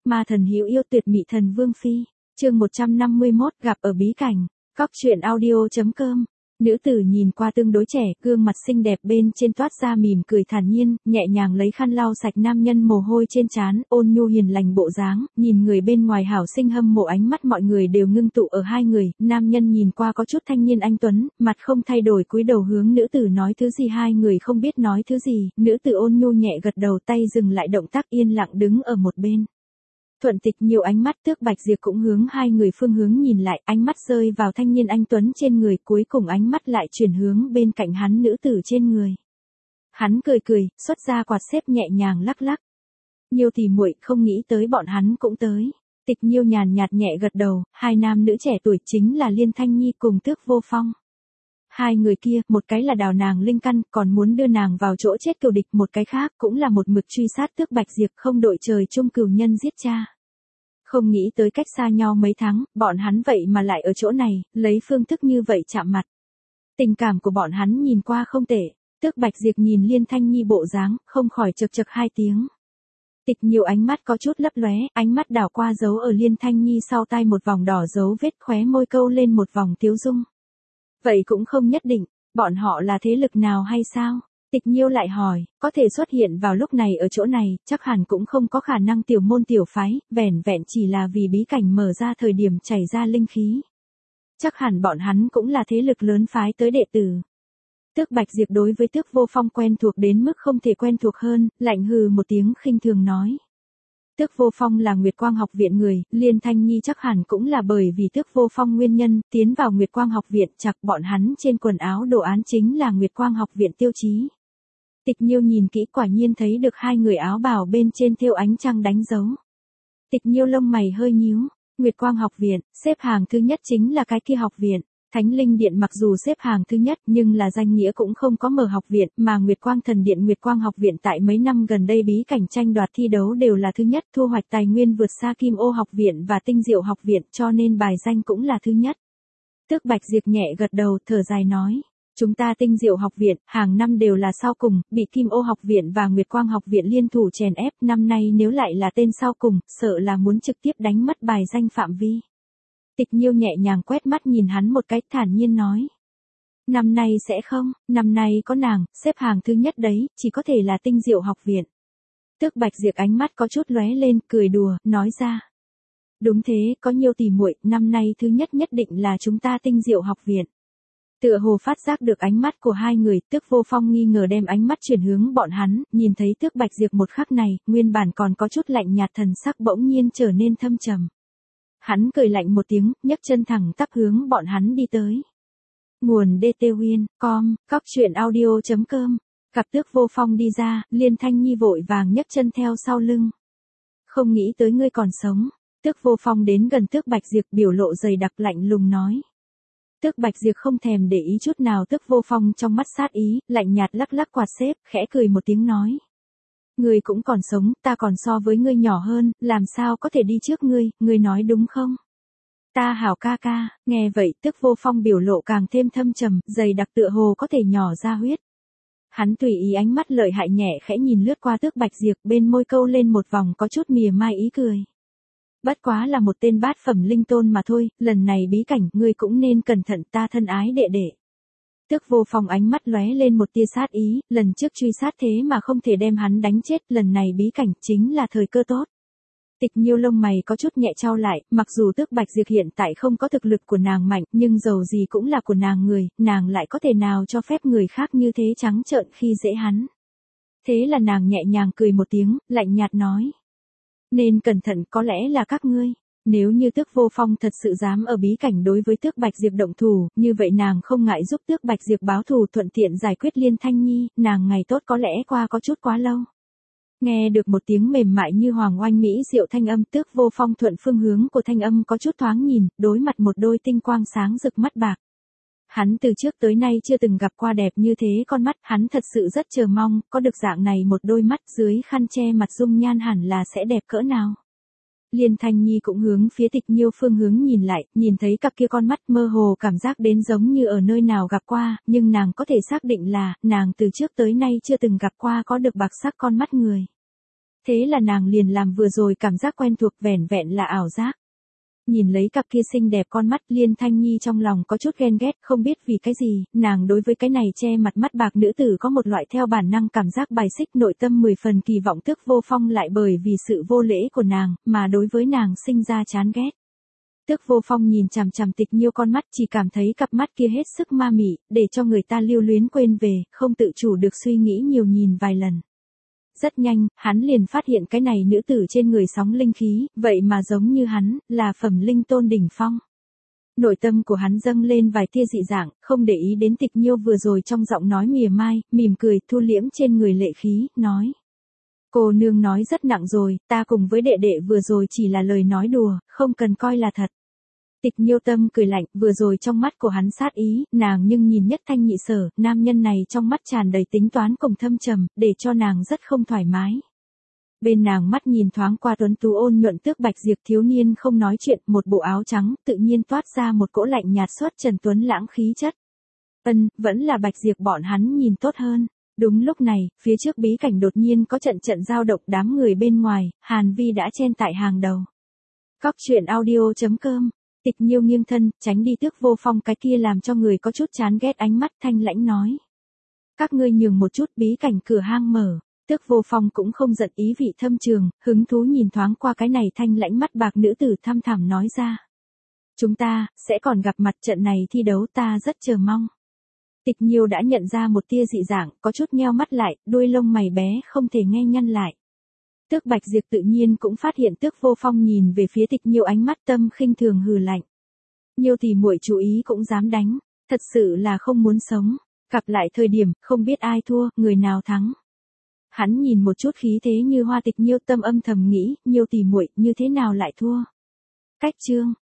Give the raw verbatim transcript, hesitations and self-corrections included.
Ma thần hữu yêu tuyệt mỹ thần vương phi. Chương một trăm năm mươi mốt gặp ở bí cảnh. Cóc truyện audio chấm com. Nữ tử nhìn qua tương đối trẻ, gương mặt xinh đẹp bên trên toát ra mỉm cười thản nhiên, nhẹ nhàng lấy khăn lau sạch nam nhân mồ hôi trên trán, ôn nhu hiền lành bộ dáng, nhìn người bên ngoài hảo sinh hâm mộ, ánh mắt mọi người đều ngưng tụ ở hai người, nam nhân nhìn qua có chút thanh niên anh tuấn, mặt không thay đổi cúi đầu hướng nữ tử nói thứ gì, hai người không biết nói thứ gì, nữ tử ôn nhu nhẹ gật đầu, tay dừng lại động tác, yên lặng đứng ở một bên. Thuận Tịch nhiều ánh mắt, Tước Bạch Diệp cũng hướng hai người phương hướng nhìn lại, ánh mắt rơi vào thanh niên anh tuấn trên người, cuối cùng ánh mắt lại chuyển hướng bên cạnh hắn nữ tử trên người. Hắn cười cười, xuất ra quạt xếp nhẹ nhàng lắc lắc. Nhiêu tỷ muội, không nghĩ tới bọn hắn cũng tới. Tịch Nhiêu nhàn nhạt nhẹ gật đầu, hai nam nữ trẻ tuổi chính là Liên Thanh Nhi cùng Tước Vô Phong. Hai người kia, một cái là đào nàng linh căn, còn muốn đưa nàng vào chỗ chết cừu địch, một cái khác cũng là một mực truy sát Tước Bạch Diệp, không đội trời chung cừu nhân giết cha. Không nghĩ tới cách xa nhau mấy tháng, bọn hắn vậy mà lại ở chỗ này, lấy phương thức như vậy chạm mặt. Tình cảm của bọn hắn nhìn qua không tệ. Tước Bạch Diệp nhìn Liên Thanh Nhi bộ dáng, không khỏi chậc chậc hai tiếng. Tịch nhiều ánh mắt có chút lấp lóe, ánh mắt đảo qua dấu ở Liên Thanh Nhi sau tai một vòng đỏ dấu vết, khóe môi câu lên một vòng tiếu dung. Vậy cũng không nhất định, bọn họ là thế lực nào hay sao? Tịch Nhiêu lại hỏi, có thể xuất hiện vào lúc này ở chỗ này, chắc hẳn cũng không có khả năng tiểu môn tiểu phái, vẻn vẹn chỉ là vì bí cảnh mở ra thời điểm chảy ra linh khí. Chắc hẳn bọn hắn cũng là thế lực lớn phái tới đệ tử. Tước Bạch Diệp đối với Tước Vô Phong quen thuộc đến mức không thể quen thuộc hơn, lạnh hừ một tiếng khinh thường nói. Tước Vô Phong là Nguyệt Quang học viện người, Liên Thanh Nhi chắc hẳn cũng là bởi vì Tước Vô Phong nguyên nhân, tiến vào Nguyệt Quang học viện, chặt bọn hắn trên quần áo đồ án chính là Nguyệt Quang học viện tiêu chí. Tịch Nhiêu nhìn kỹ quả nhiên thấy được hai người áo bào bên trên thêu ánh trăng đánh dấu. Tịch Nhiêu lông mày hơi nhíu, Nguyệt Quang học viện, xếp hàng thứ nhất chính là cái kia học viện. Thánh Linh Điện mặc dù xếp hàng thứ nhất nhưng là danh nghĩa cũng không có mở học viện, mà Nguyệt Quang Thần Điện Nguyệt Quang học viện tại mấy năm gần đây bí cảnh tranh đoạt thi đấu đều là thứ nhất, thu hoạch tài nguyên vượt xa Kim Ô học viện và Tinh Diệu học viện, cho nên bài danh cũng là thứ nhất. Tước Bạch Diệp nhẹ gật đầu, thở dài nói, chúng ta Tinh Diệu học viện, hàng năm đều là sau cùng, bị Kim Ô học viện và Nguyệt Quang học viện liên thủ chèn ép, năm nay nếu lại là tên sau cùng, sợ là muốn trực tiếp đánh mất bài danh phạm vi. Tịch Nhiêu nhẹ nhàng quét mắt nhìn hắn một cái, thản nhiên nói. Năm nay sẽ không, năm nay có nàng, xếp hàng thứ nhất đấy, chỉ có thể là Tinh Diệu học viện. Tước Bạch Diệp ánh mắt có chút lóe lên, cười đùa, nói ra. Đúng thế, có Nhiêu tỷ muội, năm nay thứ nhất nhất định là chúng ta Tinh Diệu học viện. Tựa hồ phát giác được ánh mắt của hai người, Tước Vô Phong nghi ngờ đem ánh mắt chuyển hướng bọn hắn, nhìn thấy Tước Bạch Diệp một khắc này, nguyên bản còn có chút lạnh nhạt thần sắc bỗng nhiên trở nên thâm trầm. Hắn cười lạnh một tiếng, nhấc chân thẳng tắp hướng bọn hắn đi tới. Nguồn đê tê Win, com, cóc truyện audio chấm com. Gặp Tước Vô Phong đi ra, Liên Thanh Nhi vội vàng nhấc chân theo sau lưng. Không nghĩ tới ngươi còn sống. Tước Vô Phong đến gần Tước Bạch Diệp, biểu lộ dày đặc lạnh lùng nói. Tước Bạch Diệp không thèm để ý chút nào Tước Vô Phong trong mắt sát ý, lạnh nhạt lắc lắc quạt xếp, khẽ cười một tiếng nói. Ngươi cũng còn sống, ta còn so với ngươi nhỏ hơn, làm sao có thể đi trước ngươi, ngươi nói đúng không? Ta hảo ca ca, nghe vậy Tước Vô Phong biểu lộ càng thêm thâm trầm, dày đặc tựa hồ có thể nhỏ ra huyết. Hắn tùy ý ánh mắt lợi hại nhẹ khẽ nhìn lướt qua Tước Bạch Diệp, bên môi câu lên một vòng có chút mỉa mai ý cười. Bất quá là một tên bát phẩm linh tôn mà thôi, lần này bí cảnh, ngươi cũng nên cẩn thận, ta thân ái đệ đệ. Tước Vô Phong ánh mắt lóe lên một tia sát ý, lần trước truy sát thế mà không thể đem hắn đánh chết, lần này bí cảnh chính là thời cơ tốt. Tịch Nhiêu lông mày có chút nhẹ trao lại, mặc dù Tước Bạch Diệp hiện tại không có thực lực của nàng mạnh, nhưng dầu gì cũng là của nàng người, nàng lại có thể nào cho phép người khác như thế trắng trợn khi dễ hắn. Thế là nàng nhẹ nhàng cười một tiếng, lạnh nhạt nói. Nên cẩn thận, có lẽ là các ngươi. Nếu như Tước Vô Phong thật sự dám ở bí cảnh đối với Tước Bạch Diệp động thủ, như vậy nàng không ngại giúp Tước Bạch Diệp báo thù, thuận tiện giải quyết Liên Thanh Nhi, nàng ngày tốt có lẽ qua có chút quá lâu. Nghe được một tiếng mềm mại như hoàng oanh mỹ diệu thanh âm, Tước Vô Phong thuận phương hướng của thanh âm có chút thoáng nhìn, đối mặt một đôi tinh quang sáng rực mắt bạc. Hắn từ trước tới nay chưa từng gặp qua đẹp như thế con mắt, hắn thật sự rất chờ mong, có được dạng này một đôi mắt dưới khăn che mặt dung nhan hẳn là sẽ đẹp cỡ nào. Liên Thanh Nhi cũng hướng phía Tịch Nhiêu phương hướng nhìn lại, nhìn thấy cặp kia con mắt mơ hồ cảm giác đến giống như ở nơi nào gặp qua, nhưng nàng có thể xác định là, nàng từ trước tới nay chưa từng gặp qua có được bạc sắc con mắt người. Thế là nàng liền làm vừa rồi cảm giác quen thuộc vẻn vẹn là ảo giác. Nhìn lấy cặp kia xinh đẹp con mắt, Liên Thanh Nhi trong lòng có chút ghen ghét, không biết vì cái gì, nàng đối với cái này che mặt mắt bạc nữ tử có một loại theo bản năng cảm giác bài xích, nội tâm mười phần kỳ vọng Tước Vô Phong lại bởi vì sự vô lễ của nàng, mà đối với nàng sinh ra chán ghét. Tước Vô Phong nhìn chằm chằm Tịch Nhiêu con mắt, chỉ cảm thấy cặp mắt kia hết sức ma mị, để cho người ta lưu luyến quên về, không tự chủ được suy nghĩ nhiều nhìn vài lần. Rất nhanh, hắn liền phát hiện cái này nữ tử trên người sóng linh khí, vậy mà giống như hắn, là phẩm linh tôn đỉnh phong. Nội tâm của hắn dâng lên vài tia dị dạng, không để ý đến Tịch Nhiêu vừa rồi trong giọng nói mỉa mai, mỉm cười, thu liễm trên người lệ khí, nói. Cô nương nói rất nặng rồi, ta cùng với đệ đệ vừa rồi chỉ là lời nói đùa, không cần coi là thật. Tịch Nhiêu tâm cười lạnh, vừa rồi trong mắt của hắn sát ý, nàng nhưng nhìn nhất thanh nhị sở, nam nhân này trong mắt tràn đầy tính toán cùng thâm trầm, để cho nàng rất không thoải mái. Bên nàng mắt nhìn thoáng qua tuấn tú ôn nhuận Tước Bạch Diệp thiếu niên không nói chuyện, một bộ áo trắng, tự nhiên toát ra một cỗ lạnh nhạt xuất trần tuấn lãng khí chất. Ân, vẫn là Bạch Diệp bọn hắn nhìn tốt hơn. Đúng lúc này, phía trước bí cảnh đột nhiên có trận trận dao động, đám người bên ngoài, Hàn Vi đã chen tại hàng đầu. Cóc truyện audio chấm com. Tịch Nhiêu nghiêng thân, tránh đi Tước Vô Phong cái kia làm cho người có chút chán ghét ánh mắt, thanh lãnh nói. Các ngươi nhường một chút, bí cảnh cửa hang mở. Tước Vô Phong cũng không giận, ý vị thâm trường, hứng thú nhìn thoáng qua cái này thanh lãnh mắt bạc nữ tử, thăm thẳm nói ra. Chúng ta, sẽ còn gặp mặt, trận này thi đấu ta rất chờ mong. Tịch Nhiêu đã nhận ra một tia dị dạng, có chút nheo mắt lại, đuôi lông mày bé không thể nghe nhăn lại. Tước Bạch Diệp tự nhiên cũng phát hiện Tước Vô Phong nhìn về phía Tịch Nhiêu, ánh mắt tâm khinh thường hừ lạnh. Nhiêu thì muội chú ý cũng dám đánh, thật sự là không muốn sống. Gặp lại thời điểm, không biết ai thua, người nào thắng. Hắn nhìn một chút khí thế như hoa Tịch Nhiêu, tâm âm thầm nghĩ, Nhiêu tỷ muội như thế nào lại thua. Cách chương,